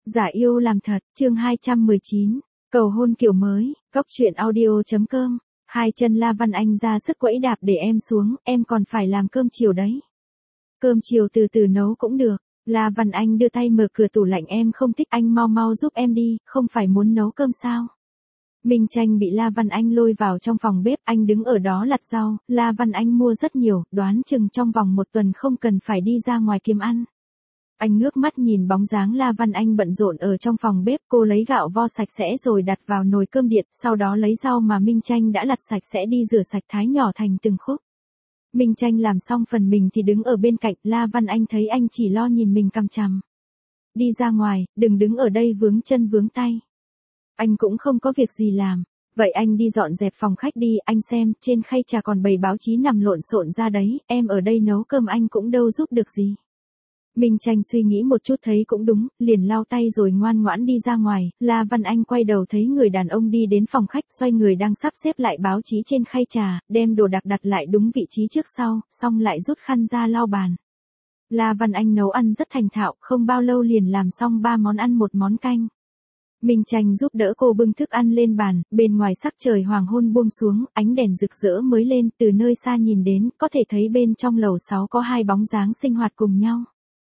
Giả yêu làm thật, chương 219, cầu hôn kiểu mới, góc truyện audio.com, hai chân La Văn Anh ra sức quẫy đạp để em xuống, em còn phải làm cơm chiều đấy. Cơm chiều từ từ nấu cũng được, La Văn Anh đưa tay mở cửa tủ lạnh, em không thích, anh mau mau giúp em đi, không phải muốn nấu cơm sao? Minh Tranh bị La Văn Anh lôi vào trong phòng bếp, anh đứng ở đó lặt rau, La Văn Anh mua rất nhiều, đoán chừng trong vòng 1 tuần không cần phải đi ra ngoài kiếm ăn. Anh ngước mắt nhìn bóng dáng La Văn Anh bận rộn ở trong phòng bếp, cô lấy gạo vo sạch sẽ rồi đặt vào nồi cơm điện, sau đó lấy rau mà Minh Tranh đã lặt sạch sẽ đi rửa sạch thái nhỏ thành từng khúc. Minh Tranh làm xong phần mình thì đứng ở bên cạnh, La Văn Anh thấy anh chỉ lo nhìn mình cằm chằm. Đi ra ngoài, đừng đứng ở đây vướng chân vướng tay. Anh cũng không có việc gì làm. Vậy anh đi dọn dẹp phòng khách đi, anh xem, trên khay trà còn bày báo chí nằm lộn xộn ra đấy, em ở đây nấu cơm anh cũng đâu giúp được gì. Minh Tranh suy nghĩ một chút thấy cũng đúng, liền lau tay rồi ngoan ngoãn đi ra ngoài, La Văn Anh quay đầu thấy người đàn ông đi đến phòng khách, xoay người đang sắp xếp lại báo chí trên khay trà, đem đồ đạc đặt lại đúng vị trí trước sau, xong lại rút khăn ra lau bàn. La Văn Anh nấu ăn rất thành thạo, không bao lâu liền làm xong 3 món ăn 1 món canh. Minh Tranh giúp đỡ cô bưng thức ăn lên bàn, bên ngoài sắc trời hoàng hôn buông xuống, ánh đèn rực rỡ mới lên, từ nơi xa nhìn đến, có thể thấy bên trong lầu 6 có 2 bóng dáng sinh hoạt cùng nhau.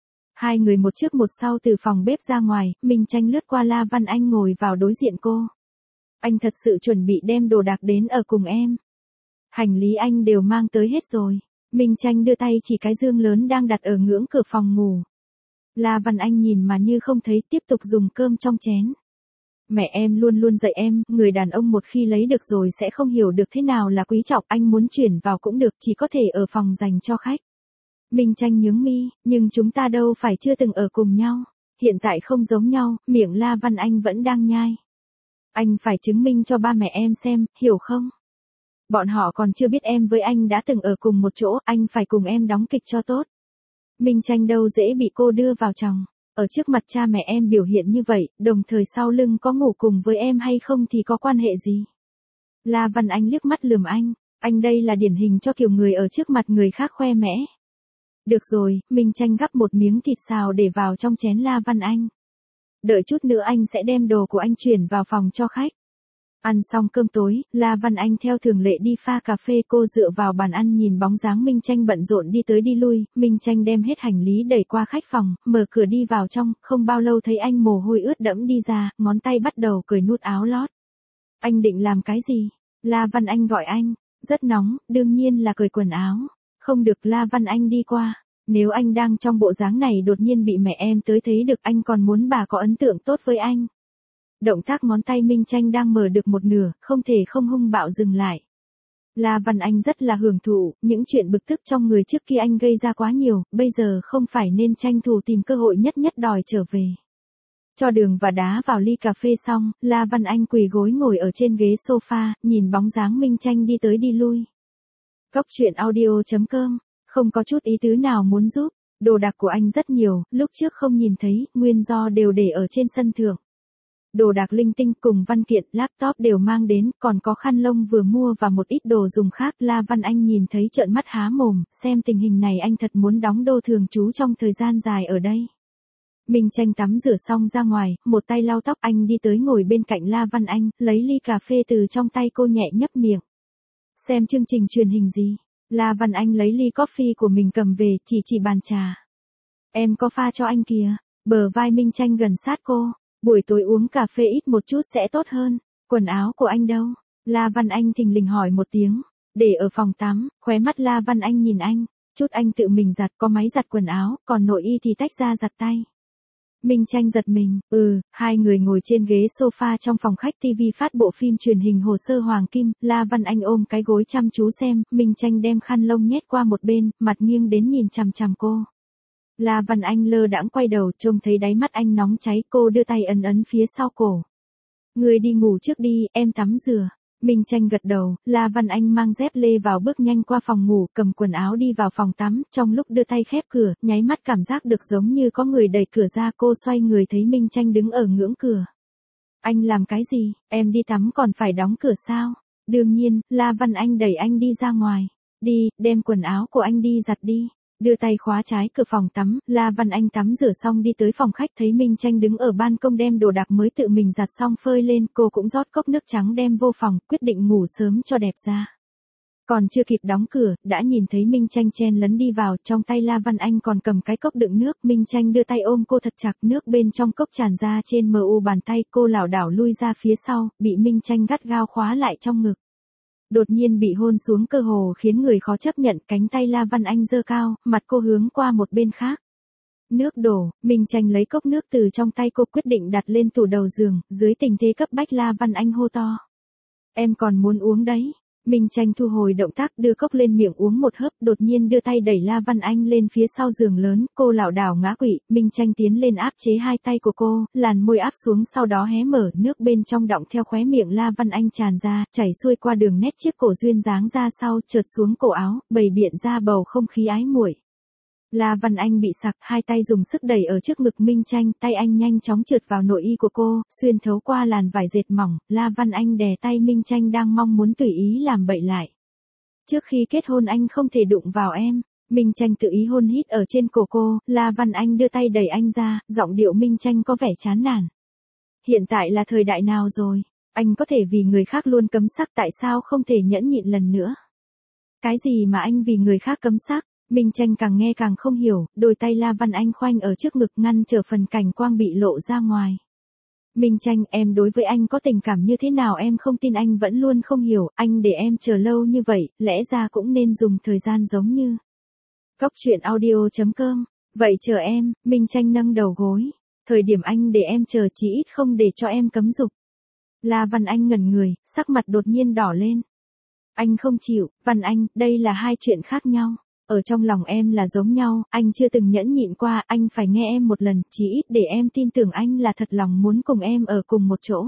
2 người một trước một sau từ phòng bếp ra ngoài, Minh Tranh lướt qua La Văn Anh ngồi vào đối diện cô. Anh thật sự chuẩn bị đem đồ đạc đến ở cùng em. Hành lý anh đều mang tới hết rồi. Minh Tranh đưa tay chỉ cái dương lớn đang đặt ở ngưỡng cửa phòng ngủ. La Văn Anh nhìn mà như không thấy, tiếp tục dùng cơm trong chén. Mẹ em luôn luôn dạy em, người đàn ông một khi lấy được rồi sẽ không hiểu được thế nào là quý trọng, anh muốn chuyển vào cũng được, chỉ có thể ở phòng dành cho khách. Minh Tranh nhướng mi, nhưng chúng ta đâu phải chưa từng ở cùng nhau. Hiện tại không giống nhau, miệng La Văn Anh vẫn đang nhai. Anh phải chứng minh cho ba mẹ em xem, hiểu không? Bọn họ còn chưa biết em với anh đã từng ở cùng một chỗ, anh phải cùng em đóng kịch cho tốt. Minh Tranh đâu dễ bị cô đưa vào chồng. Ở trước mặt cha mẹ em biểu hiện như vậy, đồng thời sau lưng có ngủ cùng với em hay không thì có quan hệ gì? La Văn Anh liếc mắt lườm anh đây là điển hình cho kiểu người ở trước mặt người khác khoe mẽ. Được rồi, Minh Tranh gắp một miếng thịt xào để vào trong chén La Văn Anh. Đợi chút nữa anh sẽ đem đồ của anh chuyển vào phòng cho khách. Ăn xong cơm tối, La Văn Anh theo thường lệ đi pha cà phê, cô dựa vào bàn ăn nhìn bóng dáng Minh Tranh bận rộn đi tới đi lui, Minh Tranh đem hết hành lý đẩy qua khách phòng, mở cửa đi vào trong, không bao lâu thấy anh mồ hôi ướt đẫm đi ra, ngón tay bắt đầu cởi nút áo lót. Anh định làm cái gì? La Văn Anh gọi anh, rất nóng, đương nhiên là cởi quần áo. Không được, La Văn Anh đi qua. Nếu anh đang trong bộ dáng này đột nhiên bị mẹ em tới thấy được, anh còn muốn bà có ấn tượng tốt với anh. Động tác ngón tay Minh Tranh đang mở được một nửa, không thể không hung bạo dừng lại. La Văn Anh rất là hưởng thụ, những chuyện bực tức trong người trước kia anh gây ra quá nhiều, bây giờ không phải nên tranh thủ tìm cơ hội nhất đòi trở về. Cho đường và đá vào ly cà phê xong, La Văn Anh quỳ gối ngồi ở trên ghế sofa, nhìn bóng dáng Minh Tranh đi tới đi lui. Góc truyện audio.com, không có chút ý tứ nào muốn giúp, đồ đạc của anh rất nhiều, lúc trước không nhìn thấy, nguyên do đều để ở trên sân thượng. Đồ đạc linh tinh cùng văn kiện, laptop đều mang đến, còn có khăn lông vừa mua và một ít đồ dùng khác. La Văn Anh nhìn thấy trợn mắt há mồm, xem tình hình này anh thật muốn đóng đô thường trú trong thời gian dài ở đây. Minh Tranh tắm rửa xong ra ngoài, một tay lau tóc, anh đi tới ngồi bên cạnh La Văn Anh, lấy ly cà phê từ trong tay cô nhẹ nhấp miệng. Xem chương trình truyền hình gì? La Văn Anh lấy ly coffee của mình cầm về, chỉ bàn trà. Em có pha cho anh kìa. Bờ vai Minh Tranh gần sát cô. Buổi tối uống cà phê ít một chút sẽ tốt hơn. Quần áo của anh đâu? La Văn Anh thình lình hỏi một tiếng. Để ở phòng tắm, khóe mắt La Văn Anh nhìn anh. Chút anh tự mình giặt, có máy giặt quần áo, còn nội y thì tách ra giặt tay. Minh Tranh giật mình, hai người ngồi trên ghế sofa trong phòng khách, TV phát bộ phim truyền hình Hồ sơ Hoàng Kim, La Văn Anh ôm cái gối chăm chú xem, Minh Tranh đem khăn lông nhét qua một bên, mặt nghiêng đến nhìn chằm chằm cô. La Văn Anh lơ đãng quay đầu, trông thấy đáy mắt anh nóng cháy, cô đưa tay ấn phía sau cổ. Người đi ngủ trước đi, em tắm rửa. Minh Tranh gật đầu, La Văn Anh mang dép lê vào, bước nhanh qua phòng ngủ, cầm quần áo đi vào phòng tắm, trong lúc đưa tay khép cửa, nháy mắt cảm giác được giống như có người đẩy cửa ra, cô xoay người thấy Minh Tranh đứng ở ngưỡng cửa. Anh làm cái gì, em đi tắm còn phải đóng cửa sao? Đương nhiên, La Văn Anh đẩy anh đi ra ngoài. Đi, đem quần áo của anh đi giặt đi. Đưa tay khóa trái cửa phòng tắm, La Văn Anh tắm rửa xong đi tới phòng khách thấy Minh Tranh đứng ở ban công đem đồ đạc mới tự mình giặt xong phơi lên, cô cũng rót cốc nước trắng đem vô phòng, quyết định ngủ sớm cho đẹp da. Còn chưa kịp đóng cửa, đã nhìn thấy Minh Tranh chen lấn đi vào, trong tay La Văn Anh còn cầm cái cốc đựng nước, Minh Tranh đưa tay ôm cô thật chặt, nước bên trong cốc tràn ra trên mu bàn tay, cô lảo đảo lui ra phía sau, bị Minh Tranh gắt gao khóa lại trong ngực. Đột nhiên bị hôn xuống cơ hồ khiến người khó chấp nhận, cánh tay La Văn Anh giơ cao, mặt cô hướng qua một bên khác. Nước đổ, Minh Tranh lấy cốc nước từ trong tay cô quyết định đặt lên tủ đầu giường, dưới tình thế cấp bách La Văn Anh hô to. Em còn muốn uống đấy. Minh Tranh thu hồi động tác đưa cốc lên miệng uống một hớp, đột nhiên đưa tay đẩy La Văn Anh lên phía sau giường lớn, cô lảo đảo ngã quỵ, Minh Tranh tiến lên áp chế hai tay của cô, làn môi áp xuống sau đó hé mở, nước bên trong đọng theo khóe miệng La Văn Anh tràn ra, chảy xuôi qua đường nét chiếc cổ duyên dáng ra sau, trượt xuống cổ áo, bày biện ra bầu không khí ái muội. La Văn Anh bị sặc, hai tay dùng sức đẩy ở trước ngực Minh Tranh, tay anh nhanh chóng trượt vào nội y của cô, xuyên thấu qua làn vải dệt mỏng, La Văn Anh đè tay Minh Tranh đang mong muốn tùy ý làm bậy lại. Trước khi kết hôn anh không thể đụng vào em. Minh Tranh tự ý hôn hít ở trên cổ cô, La Văn Anh đưa tay đẩy anh ra, giọng điệu Minh Tranh có vẻ chán nản. Hiện tại là thời đại nào rồi? Anh có thể vì người khác luôn cấm sắc, tại sao không thể nhẫn nhịn lần nữa? Cái gì mà anh vì người khác cấm sắc? Minh Tranh càng nghe càng không hiểu, đôi tay La Văn Anh khoanh ở trước ngực ngăn trở phần cảnh quang bị lộ ra ngoài. Minh Tranh, em đối với anh có tình cảm như thế nào em không tin anh vẫn luôn không hiểu, anh để em chờ lâu như vậy, lẽ ra cũng nên dùng thời gian giống như. Góc truyện audio.com, vậy chờ em, Minh Tranh nâng đầu gối. Thời điểm anh để em chờ chỉ ít không để cho em cấm dục. La Văn Anh ngẩn người, sắc mặt đột nhiên đỏ lên. Anh không chịu, Văn Anh, đây là hai chuyện khác nhau. Ở trong lòng em là giống nhau, anh chưa từng nhẫn nhịn qua, anh phải nghe em một lần, chỉ ít để em tin tưởng anh là thật lòng muốn cùng em ở cùng một chỗ.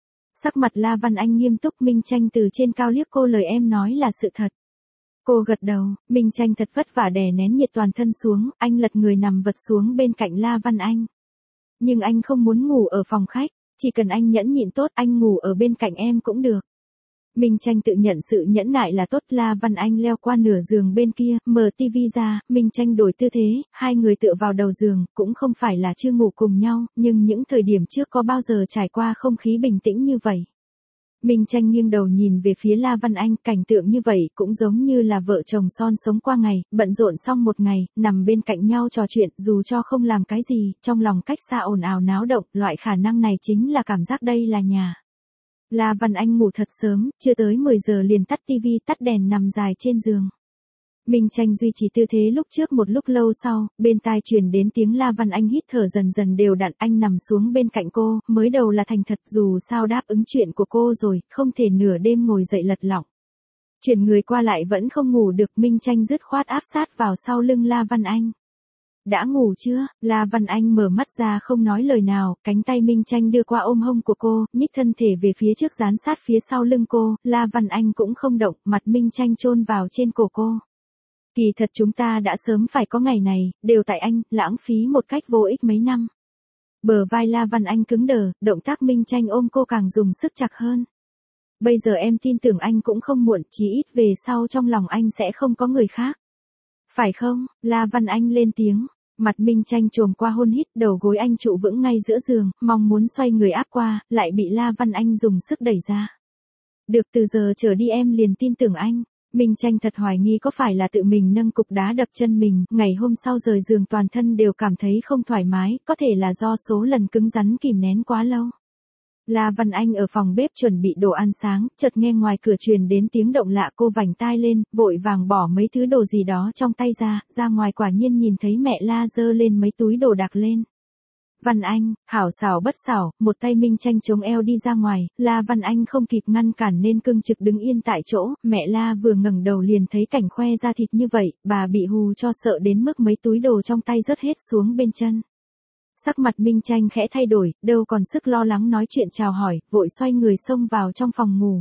Sắc mặt La Văn Anh nghiêm túc, Minh Tranh từ trên cao liếc cô, lời em nói là sự thật. Cô gật đầu, Minh Tranh thật vất vả đè nén nhiệt toàn thân xuống, anh lật người nằm vật xuống bên cạnh La Văn Anh. Nhưng anh không muốn ngủ ở phòng khách, chỉ cần anh nhẫn nhịn tốt, anh ngủ ở bên cạnh em cũng được. Minh Tranh tự nhận sự nhẫn nại là tốt. La Văn Anh leo qua nửa giường bên kia, mở tivi ra, Minh Tranh đổi tư thế, hai người tựa vào đầu giường, cũng không phải là chưa ngủ cùng nhau, nhưng những thời điểm trước có bao giờ trải qua không khí bình tĩnh như vậy. Minh Tranh nghiêng đầu nhìn về phía La Văn Anh, cảnh tượng như vậy cũng giống như là vợ chồng son sống qua ngày, bận rộn xong một ngày, nằm bên cạnh nhau trò chuyện, dù cho không làm cái gì, trong lòng cách xa ồn ào náo động, loại khả năng này chính là cảm giác đây là nhà. La Văn Anh ngủ thật sớm, chưa tới 10 giờ liền tắt tivi, tắt đèn nằm dài trên giường. Minh Tranh duy trì tư thế lúc trước một lúc lâu sau, bên tai truyền đến tiếng La Văn Anh hít thở dần dần đều đặn, anh nằm xuống bên cạnh cô, mới đầu là thành thật, dù sao đáp ứng chuyện của cô rồi, không thể nửa đêm ngồi dậy lật lọng. Chuyển người qua lại vẫn không ngủ được, Minh Tranh dứt khoát áp sát vào sau lưng La Văn Anh. Đã ngủ chưa? La Văn Anh mở mắt ra không nói lời nào, cánh tay Minh Tranh đưa qua ôm hông của cô, nhích thân thể về phía trước dán sát phía sau lưng cô, La Văn Anh cũng không động, mặt Minh Tranh chôn vào trên cổ cô. Kỳ thật chúng ta đã sớm phải có ngày này, đều tại anh, lãng phí một cách vô ích mấy năm. Bờ vai La Văn Anh cứng đờ, động tác Minh Tranh ôm cô càng dùng sức chặt hơn. Bây giờ em tin tưởng anh cũng không muộn, chỉ ít về sau trong lòng anh sẽ không có người khác. Phải không? La Văn Anh lên tiếng. Mặt Minh Tranh trồm qua hôn hít, đầu gối anh trụ vững ngay giữa giường, mong muốn xoay người áp qua, lại bị La Văn Anh dùng sức đẩy ra. Được, từ giờ trở đi em liền tin tưởng anh. Minh Tranh thật hoài nghi có phải là tự mình nâng cục đá đập chân mình, ngày hôm sau rời giường toàn thân đều cảm thấy không thoải mái, có thể là do số lần cứng rắn kìm nén quá lâu. La Văn Anh ở phòng bếp chuẩn bị đồ ăn sáng, chợt nghe ngoài cửa truyền đến tiếng động lạ, cô vành tai lên, vội vàng bỏ mấy thứ đồ gì đó trong tay ra ngoài quả nhiên nhìn thấy mẹ La giơ lên mấy túi đồ đạc lên. Văn Anh, hảo xảo bất xảo, một tay Minh Tranh chống eo đi ra ngoài, La Văn Anh không kịp ngăn cản nên cưng trực đứng yên tại chỗ, mẹ La vừa ngẩng đầu liền thấy cảnh khoe ra thịt như vậy, bà bị hù cho sợ đến mức mấy túi đồ trong tay rớt hết xuống bên chân. Sắc mặt Minh Tranh khẽ thay đổi, đâu còn sức lo lắng nói chuyện chào hỏi, vội xoay người xông vào trong phòng ngủ.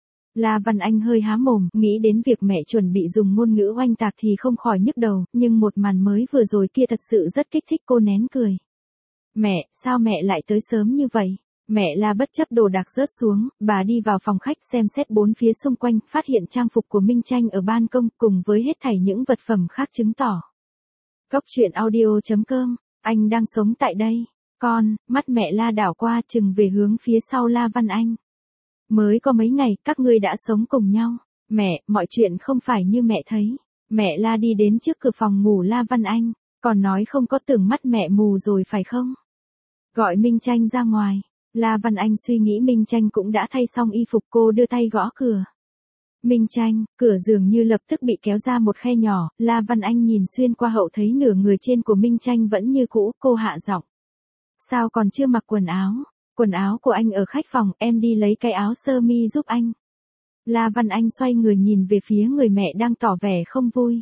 La Văn Anh hơi há mồm, nghĩ đến việc mẹ chuẩn bị dùng ngôn ngữ oanh tạc thì không khỏi nhức đầu, nhưng một màn mới vừa rồi kia thật sự rất kích thích cô nén cười. Mẹ, sao mẹ lại tới sớm như vậy? Mẹ La bất chấp đồ đạc rớt xuống, bà đi vào phòng khách xem xét bốn phía xung quanh, phát hiện trang phục của Minh Tranh ở ban công cùng với hết thảy những vật phẩm khác chứng tỏ. Cốc truyện audio.com, anh đang sống tại đây. Con, mắt mẹ La đảo qua chừng về hướng phía sau La Văn Anh. Mới có mấy ngày các ngươi đã sống cùng nhau. Mẹ, mọi chuyện không phải như mẹ thấy. Mẹ La đi đến trước cửa phòng ngủ La Văn Anh, còn nói không có tưởng mắt mẹ mù rồi phải không? Gọi Minh Tranh ra ngoài. La Văn Anh suy nghĩ Minh Tranh cũng đã thay xong y phục, cô đưa tay gõ cửa. Minh Tranh, cửa dường như lập tức bị kéo ra một khe nhỏ, La Văn Anh nhìn xuyên qua hậu thấy nửa người trên của Minh Tranh vẫn như cũ, cô hạ giọng. Sao còn chưa mặc quần áo? Quần áo của anh ở khách phòng, em đi lấy cái áo sơ mi giúp anh. La Văn Anh xoay người nhìn về phía người mẹ đang tỏ vẻ không vui.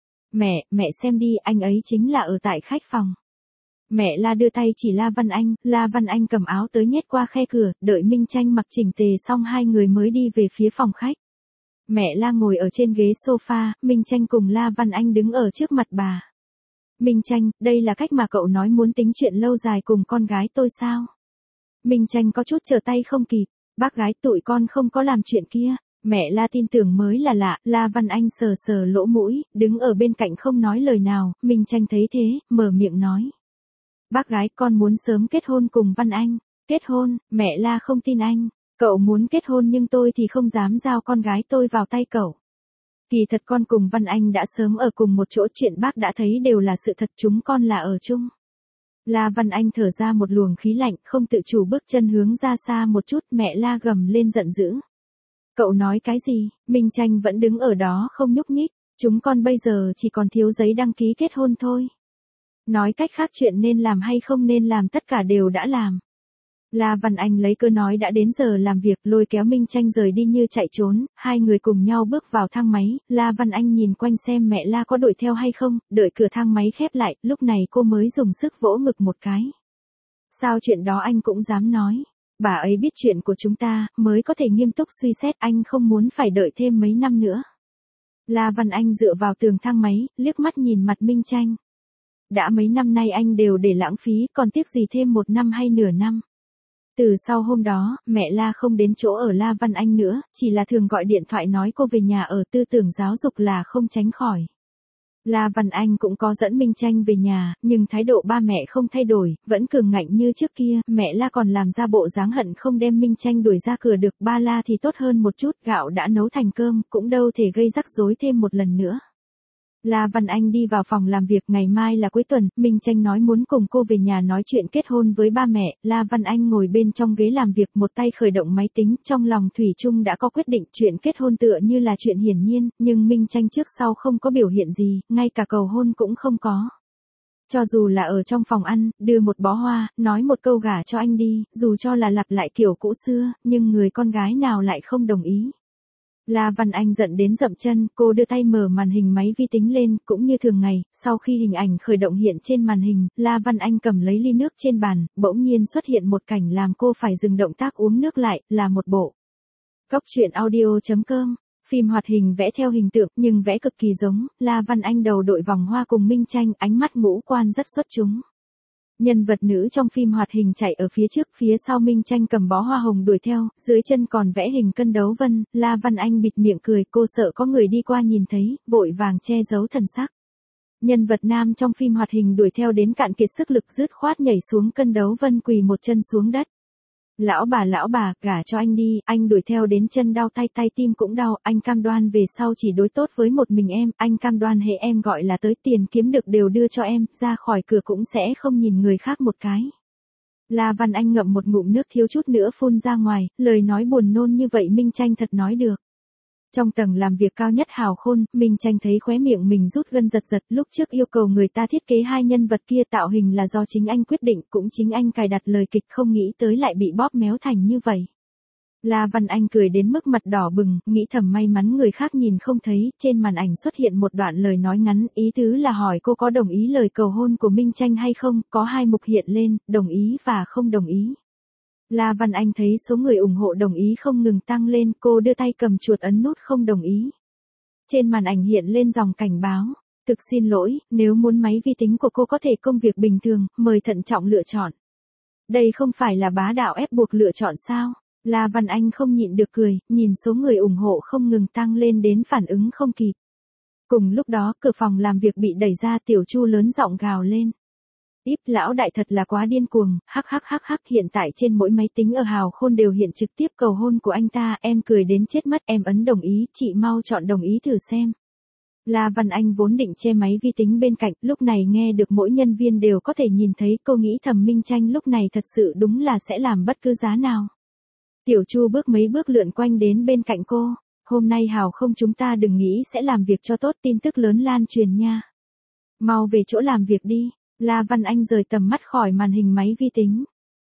Mẹ xem đi, anh ấy chính là ở tại khách phòng. Mẹ La đưa tay chỉ La Văn Anh cầm áo tới nhét qua khe cửa, đợi Minh Tranh mặc chỉnh tề xong hai người mới đi về phía phòng khách. Mẹ La ngồi ở trên ghế sofa, Minh Tranh cùng La Văn Anh đứng ở trước mặt bà. Minh Tranh, đây là cách mà cậu nói muốn tính chuyện lâu dài cùng con gái tôi sao? Minh Tranh có chút trở tay không kịp, bác gái tụi con không có làm chuyện kia. Mẹ La tin tưởng mới là lạ, La Văn Anh sờ sờ lỗ mũi, đứng ở bên cạnh không nói lời nào, Minh Tranh thấy thế, mở miệng nói. Bác gái con muốn sớm kết hôn cùng Văn Anh. Kết hôn, mẹ La không tin anh. Cậu muốn kết hôn nhưng tôi thì không dám giao con gái tôi vào tay cậu. Kỳ thật con cùng Văn Anh đã sớm ở cùng một chỗ, chuyện bác đã thấy đều là sự thật, chúng con là ở chung. La Văn Anh thở ra một luồng khí lạnh, không tự chủ bước chân hướng ra xa một chút, mẹ La gầm lên giận dữ. Cậu nói cái gì? Minh Tranh vẫn đứng ở đó không nhúc nhích, chúng con bây giờ chỉ còn thiếu giấy đăng ký kết hôn thôi. Nói cách khác chuyện nên làm hay không nên làm tất cả đều đã làm. La Văn Anh lấy cơ nói đã đến giờ làm việc, lôi kéo Minh Tranh rời đi như chạy trốn, hai người cùng nhau bước vào thang máy, La Văn Anh nhìn quanh xem mẹ La có đuổi theo hay không, đợi cửa thang máy khép lại, lúc này cô mới dùng sức vỗ ngực một cái. Sao chuyện đó anh cũng dám nói? Bà ấy biết chuyện của chúng ta, mới có thể nghiêm túc suy xét, anh không muốn phải đợi thêm mấy năm nữa. La Văn Anh dựa vào tường thang máy, liếc mắt nhìn mặt Minh Tranh. Đã mấy năm nay anh đều để lãng phí, còn tiếc gì thêm một năm hay nửa năm. Từ sau hôm đó, mẹ La không đến chỗ ở La Văn Anh nữa, chỉ là thường gọi điện thoại nói cô về nhà ở, tư tưởng giáo dục là không tránh khỏi. La Văn Anh cũng có dẫn Minh Tranh về nhà, nhưng thái độ ba mẹ không thay đổi, vẫn cường ngạnh như trước kia, mẹ La còn làm ra bộ dáng hận không đem Minh Tranh đuổi ra cửa được, ba La thì tốt hơn một chút, gạo đã nấu thành cơm, cũng đâu thể gây rắc rối thêm một lần nữa. La Văn Anh đi vào phòng làm việc, ngày mai là cuối tuần, Minh Tranh nói muốn cùng cô về nhà nói chuyện kết hôn với ba mẹ, La Văn Anh ngồi bên trong ghế làm việc, một tay khởi động máy tính, trong lòng thủy chung đã có quyết định, chuyện kết hôn tựa như là chuyện hiển nhiên, nhưng Minh Tranh trước sau không có biểu hiện gì, ngay cả cầu hôn cũng không có. Cho dù là ở trong phòng ăn, đưa một bó hoa, nói một câu gả cho anh đi, dù cho là lặp lại kiểu cũ xưa, nhưng người con gái nào lại không đồng ý. La Văn Anh giận đến dậm chân, cô đưa tay mở màn hình máy vi tính lên, cũng như thường ngày, sau khi hình ảnh khởi động hiện trên màn hình, La Văn Anh cầm lấy ly nước trên bàn, bỗng nhiên xuất hiện một cảnh làm cô phải dừng động tác uống nước lại, là một bộ. Cốc truyện audio.com, phim hoạt hình vẽ theo hình tượng, nhưng vẽ cực kỳ giống, La Văn Anh đầu đội vòng hoa cùng Minh Tranh, ánh mắt ngũ quan rất xuất chúng. Nhân vật nữ trong phim hoạt hình chạy ở phía trước, phía sau Minh Tranh cầm bó hoa hồng đuổi theo, dưới chân còn vẽ hình cân đấu vân, La Văn Anh bịt miệng cười, cô sợ có người đi qua nhìn thấy, vội vàng che giấu thần sắc. Nhân vật nam trong phim hoạt hình đuổi theo đến cạn kiệt sức lực, dứt khoát nhảy xuống cân đấu vân, quỳ một chân xuống đất. Lão bà, gả cho anh đi, anh đuổi theo đến chân đau, tay tim cũng đau, anh cam đoan về sau chỉ đối tốt với một mình em, anh cam đoan hệ em gọi là tới tiền kiếm được đều đưa cho em, ra khỏi cửa cũng sẽ không nhìn người khác một cái. La Văn Anh ngậm một ngụm nước thiếu chút nữa phun ra ngoài, lời nói buồn nôn như vậy Minh Tranh thật nói được. Trong tầng làm việc cao nhất hào khôn, Minh Tranh thấy khóe miệng mình rút gân giật, lúc trước yêu cầu người ta thiết kế hai nhân vật kia tạo hình là do chính anh quyết định, cũng chính anh cài đặt lời kịch, không nghĩ tới lại bị bóp méo thành như vậy. La Văn Anh cười đến mức mặt đỏ bừng, nghĩ thầm may mắn người khác nhìn không thấy, trên màn ảnh xuất hiện một đoạn lời nói ngắn, ý tứ là hỏi cô có đồng ý lời cầu hôn của Minh Tranh hay không, có hai mục hiện lên, đồng ý và không đồng ý. La Văn Anh thấy số người ủng hộ đồng ý không ngừng tăng lên, cô đưa tay cầm chuột ấn nút không đồng ý. Trên màn ảnh hiện lên dòng cảnh báo, thực xin lỗi, nếu muốn máy vi tính của cô có thể công việc bình thường, mời thận trọng lựa chọn. Đây không phải là bá đạo ép buộc lựa chọn sao? La Văn Anh không nhịn được cười, nhìn số người ủng hộ không ngừng tăng lên đến phản ứng không kịp. Cùng lúc đó, cửa phòng làm việc bị đẩy ra, Tiểu Chu lớn giọng gào lên. Íp, lão đại thật là quá điên cuồng, hắc, hiện tại trên mỗi máy tính ở Hào Khôn đều hiện trực tiếp cầu hôn của anh ta, em cười đến chết mất, em ấn đồng ý, chị mau chọn đồng ý thử xem. La Văn Anh vốn định che máy vi tính bên cạnh, lúc này nghe được mỗi nhân viên đều có thể nhìn thấy, cô nghĩ thầm Minh Tranh lúc này thật sự đúng là sẽ làm bất cứ giá nào. Tiểu Chu bước mấy bước lượn quanh đến bên cạnh cô, hôm nay Hào Không chúng ta đừng nghĩ sẽ làm việc cho tốt, tin tức lớn lan truyền nha. Mau về chỗ làm việc đi. La Văn Anh rời tầm mắt khỏi màn hình máy vi tính.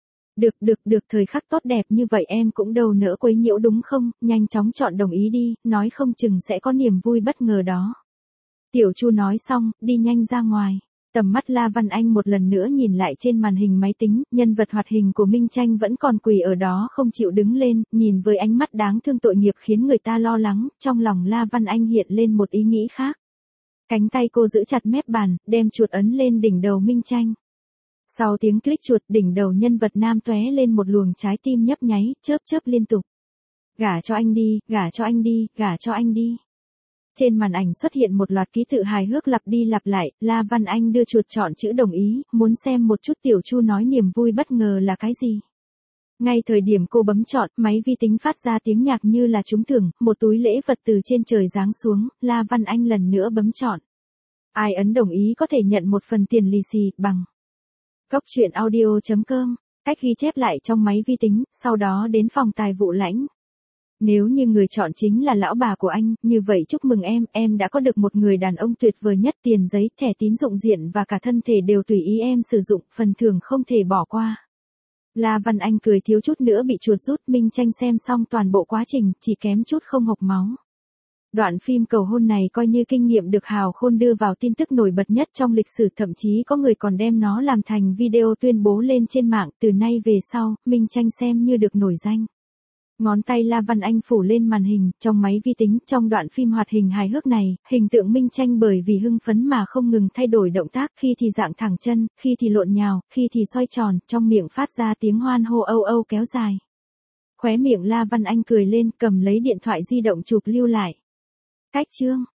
Được, thời khắc tốt đẹp như vậy em cũng đâu nỡ quấy nhiễu đúng không, nhanh chóng chọn đồng ý đi, nói không chừng sẽ có niềm vui bất ngờ đó. Tiểu Chu nói xong, đi nhanh ra ngoài. Tầm mắt La Văn Anh một lần nữa nhìn lại trên màn hình máy tính, nhân vật hoạt hình của Minh Tranh vẫn còn quỳ ở đó không chịu đứng lên, nhìn với ánh mắt đáng thương tội nghiệp khiến người ta lo lắng, trong lòng La Văn Anh hiện lên một ý nghĩ khác. Cánh tay cô giữ chặt mép bàn, đem chuột ấn lên đỉnh đầu Minh Tranh. Sau tiếng click chuột, đỉnh đầu nhân vật nam tóe lên một luồng trái tim nhấp nháy, chớp liên tục. Gả cho anh đi, gả cho anh đi, gả cho anh đi. Trên màn ảnh xuất hiện một loạt ký tự hài hước lặp đi lặp lại, La Văn Anh đưa chuột chọn chữ đồng ý, muốn xem một chút Tiểu Chu nói niềm vui bất ngờ là cái gì. Ngay thời điểm cô bấm chọn, máy vi tính phát ra tiếng nhạc như là trúng thưởng, một túi lễ vật từ trên trời giáng xuống, La Văn Anh lần nữa bấm chọn. Ai ấn đồng ý có thể nhận một phần tiền lì xì, bằng. Cốc truyện audio.com, cách ghi chép lại trong máy vi tính, sau đó đến phòng tài vụ lãnh. Nếu như người chọn chính là lão bà của anh, như vậy chúc mừng em đã có được một người đàn ông tuyệt vời nhất, tiền giấy, thẻ tín dụng diện và cả thân thể đều tùy ý em sử dụng, phần thưởng không thể bỏ qua. La Văn Anh cười thiếu chút nữa bị chuột rút, Minh Tranh xem xong toàn bộ quá trình, chỉ kém chút không hộc máu. Đoạn phim cầu hôn này coi như kinh nghiệm được Hào Khôn đưa vào tin tức nổi bật nhất trong lịch sử, thậm chí có người còn đem nó làm thành video tuyên bố lên trên mạng, từ nay về sau, Minh Tranh xem như được nổi danh. Ngón tay La Văn Anh phủ lên màn hình, trong máy vi tính, trong đoạn phim hoạt hình hài hước này, hình tượng Minh Tranh bởi vì hưng phấn mà không ngừng thay đổi động tác, khi thì dạng thẳng chân, khi thì lộn nhào, khi thì xoay tròn, trong miệng phát ra tiếng hoan hô âu âu kéo dài. Khóe miệng La Văn Anh cười lên, cầm lấy điện thoại di động chụp lưu lại. Cách chương